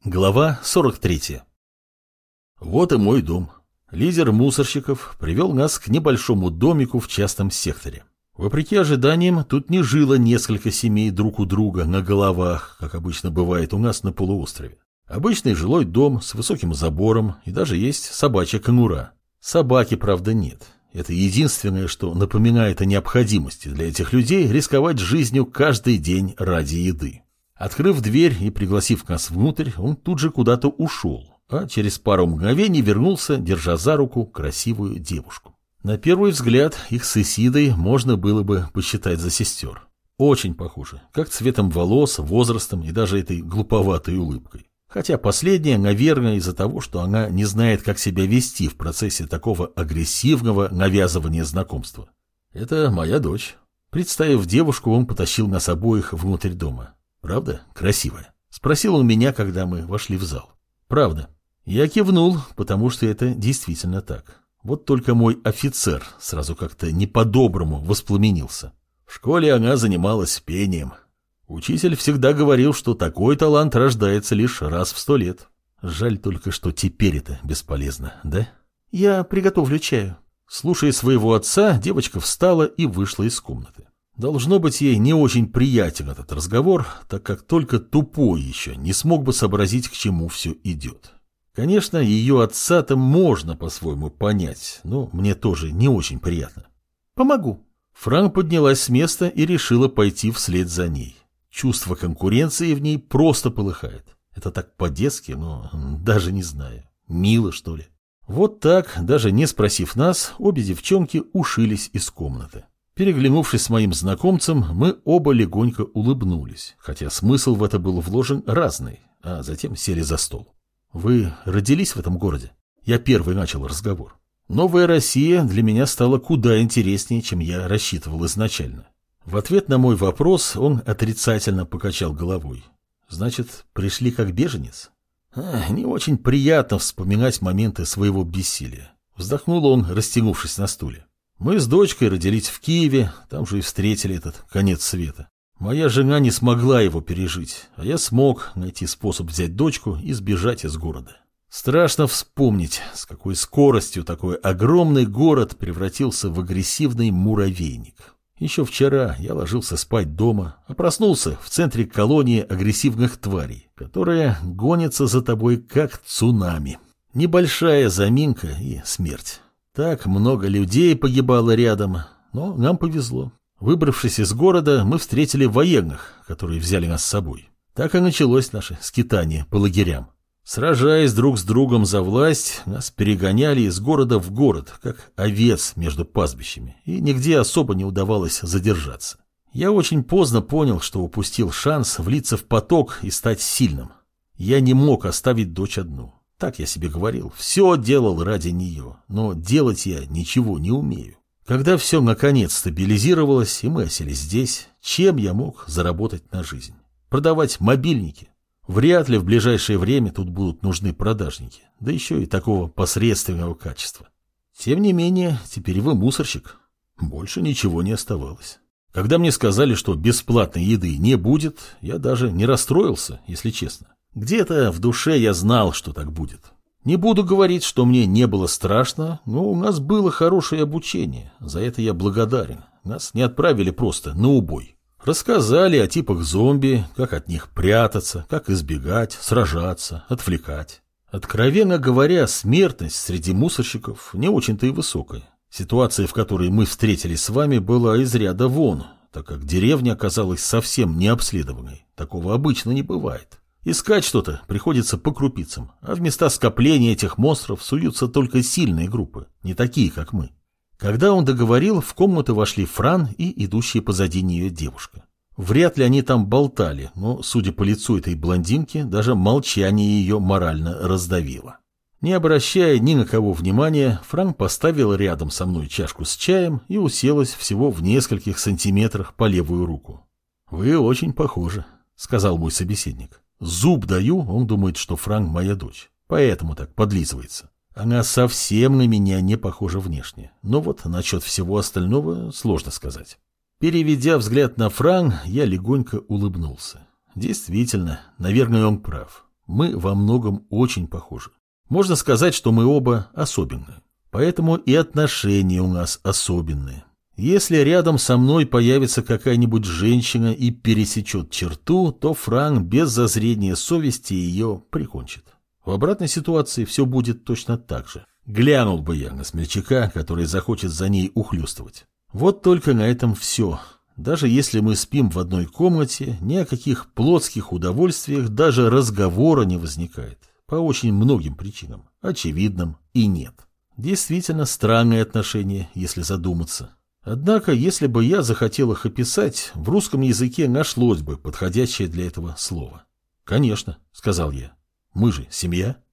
Глава 43. Вот и мой дом. Лидер мусорщиков привел нас к небольшому домику в частном секторе. Вопреки ожиданиям, тут не жило несколько семей друг у друга на головах, как обычно бывает у нас на полуострове. Обычный жилой дом с высоким забором, и даже есть собачья конура. Собаки, правда, нет. Это единственное, что напоминает о необходимости для этих людей рисковать жизнью каждый день ради еды. Открыв дверь и пригласив нас внутрь, он тут же куда-то ушел, а через пару мгновений вернулся, держа за руку красивую девушку. На первый взгляд их с Исидой можно было бы посчитать за сестер. Очень похожи, как цветом волос, возрастом и даже этой глуповатой улыбкой. Хотя последняя, наверное, из-за того, что она не знает, как себя вести в процессе такого агрессивного навязывания знакомства. Это моя дочь. Представив девушку, он потащил нас обоих внутрь дома. «Правда? Красивая?» — спросил он меня, когда мы вошли в зал. «Правда». Я кивнул, потому что это действительно так. Вот только мой офицер сразу как-то не по-доброму воспламенился. В школе она занималась пением. Учитель всегда говорил, что такой талант рождается лишь раз в 100 лет. Жаль только, что теперь это бесполезно, да? «Я приготовлю чаю». Слушая своего отца, девочка встала и вышла из комнаты. Должно быть, ей не очень приятен этот разговор, так как только тупой еще не смог бы сообразить, к чему все идет. Конечно, ее отца-то можно по-своему понять, но мне тоже не очень приятно. «Помогу». Фран поднялась с места и решила пойти вслед за ней. Чувство конкуренции в ней просто полыхает. Это так по-детски, но даже не знаю. Мило, что ли? Вот так, даже не спросив нас, обе девчонки ушились из комнаты. Переглянувшись с моим знакомцем, мы оба легонько улыбнулись, хотя смысл в это был вложен разный, а затем сели за стол. «Вы родились в этом городе?» Я первый начал разговор. Новая Россия для меня стала куда интереснее, чем я рассчитывал изначально. В ответ на мой вопрос он отрицательно покачал головой. «Значит, пришли как беженец?» Не очень приятно вспоминать моменты своего бессилия. Вздохнул он, растянувшись на стуле. Мы с дочкой родились в Киеве, там же и встретили этот конец света. Моя жена не смогла его пережить, а я смог найти способ взять дочку и сбежать из города. Страшно вспомнить, с какой скоростью такой огромный город превратился в агрессивный муравейник. Еще вчера я ложился спать дома, а проснулся в центре колонии агрессивных тварей, которые гонятся за тобой как цунами. Небольшая заминка и смерть. Так много людей погибало рядом, но нам повезло. Выбравшись из города, мы встретили военных, которые взяли нас с собой. Так и началось наше скитание по лагерям. Сражаясь друг с другом за власть, нас перегоняли из города в город, как овец между пастбищами, и нигде особо не удавалось задержаться. Я очень поздно понял, что упустил шанс влиться в поток и стать сильным. Я не мог оставить дочь одну. Так я себе говорил, все делал ради нее, но делать я ничего не умею. Когда все наконец стабилизировалось, и мы осели здесь, чем я мог заработать на жизнь? Продавать мобильники? Вряд ли в ближайшее время тут будут нужны продажники, да еще и такого посредственного качества. Тем не менее, теперь вы мусорщик. Больше ничего не оставалось. Когда мне сказали, что бесплатной еды не будет, я даже не расстроился, если честно. Где-то в душе я знал, что так будет. Не буду говорить, что мне не было страшно, но у нас было хорошее обучение. За это я благодарен. Нас не отправили просто на убой. Рассказали о типах зомби, как от них прятаться, как избегать, сражаться, отвлекать. Откровенно говоря, смертность среди мусорщиков не очень-то и высокая. Ситуация, в которой мы встретились с вами, была из ряда вон, так как деревня оказалась совсем необследованной. Такого обычно не бывает. Искать что-то приходится по крупицам, а в места скопления этих монстров суются только сильные группы, не такие, как мы. Когда он договорил, в комнату вошли Фран и идущая позади нее девушка. Вряд ли они там болтали, но, судя по лицу этой блондинки, даже молчание ее морально раздавило. Не обращая ни на кого внимания, Фран поставил рядом со мной чашку с чаем и уселась всего в нескольких сантиметрах по левую руку. «Вы очень похожи», — сказал мой собеседник. Зуб даю, он думает, что Фран моя дочь, поэтому так подлизывается. Она совсем на меня не похожа внешне, но вот насчет всего остального сложно сказать. Переведя взгляд на Фран, я легонько улыбнулся. Действительно, наверное, он прав. Мы во многом очень похожи. Можно сказать, что мы оба особенные. Поэтому и отношения у нас особенные. Если рядом со мной появится какая-нибудь женщина и пересечет черту, то Франк без зазрения совести ее прикончит. В обратной ситуации все будет точно так же. Глянул бы я на смельчака, который захочет за ней ухлёстывать. Вот только на этом все. Даже если мы спим в одной комнате, ни о каких плотских удовольствиях даже разговора не возникает. По очень многим причинам, очевидным и нет. Действительно странные отношения, если задуматься. Однако, если бы я захотел их описать, в русском языке нашлось бы подходящее для этого слово. «Конечно», — сказал я. «Мы же семья».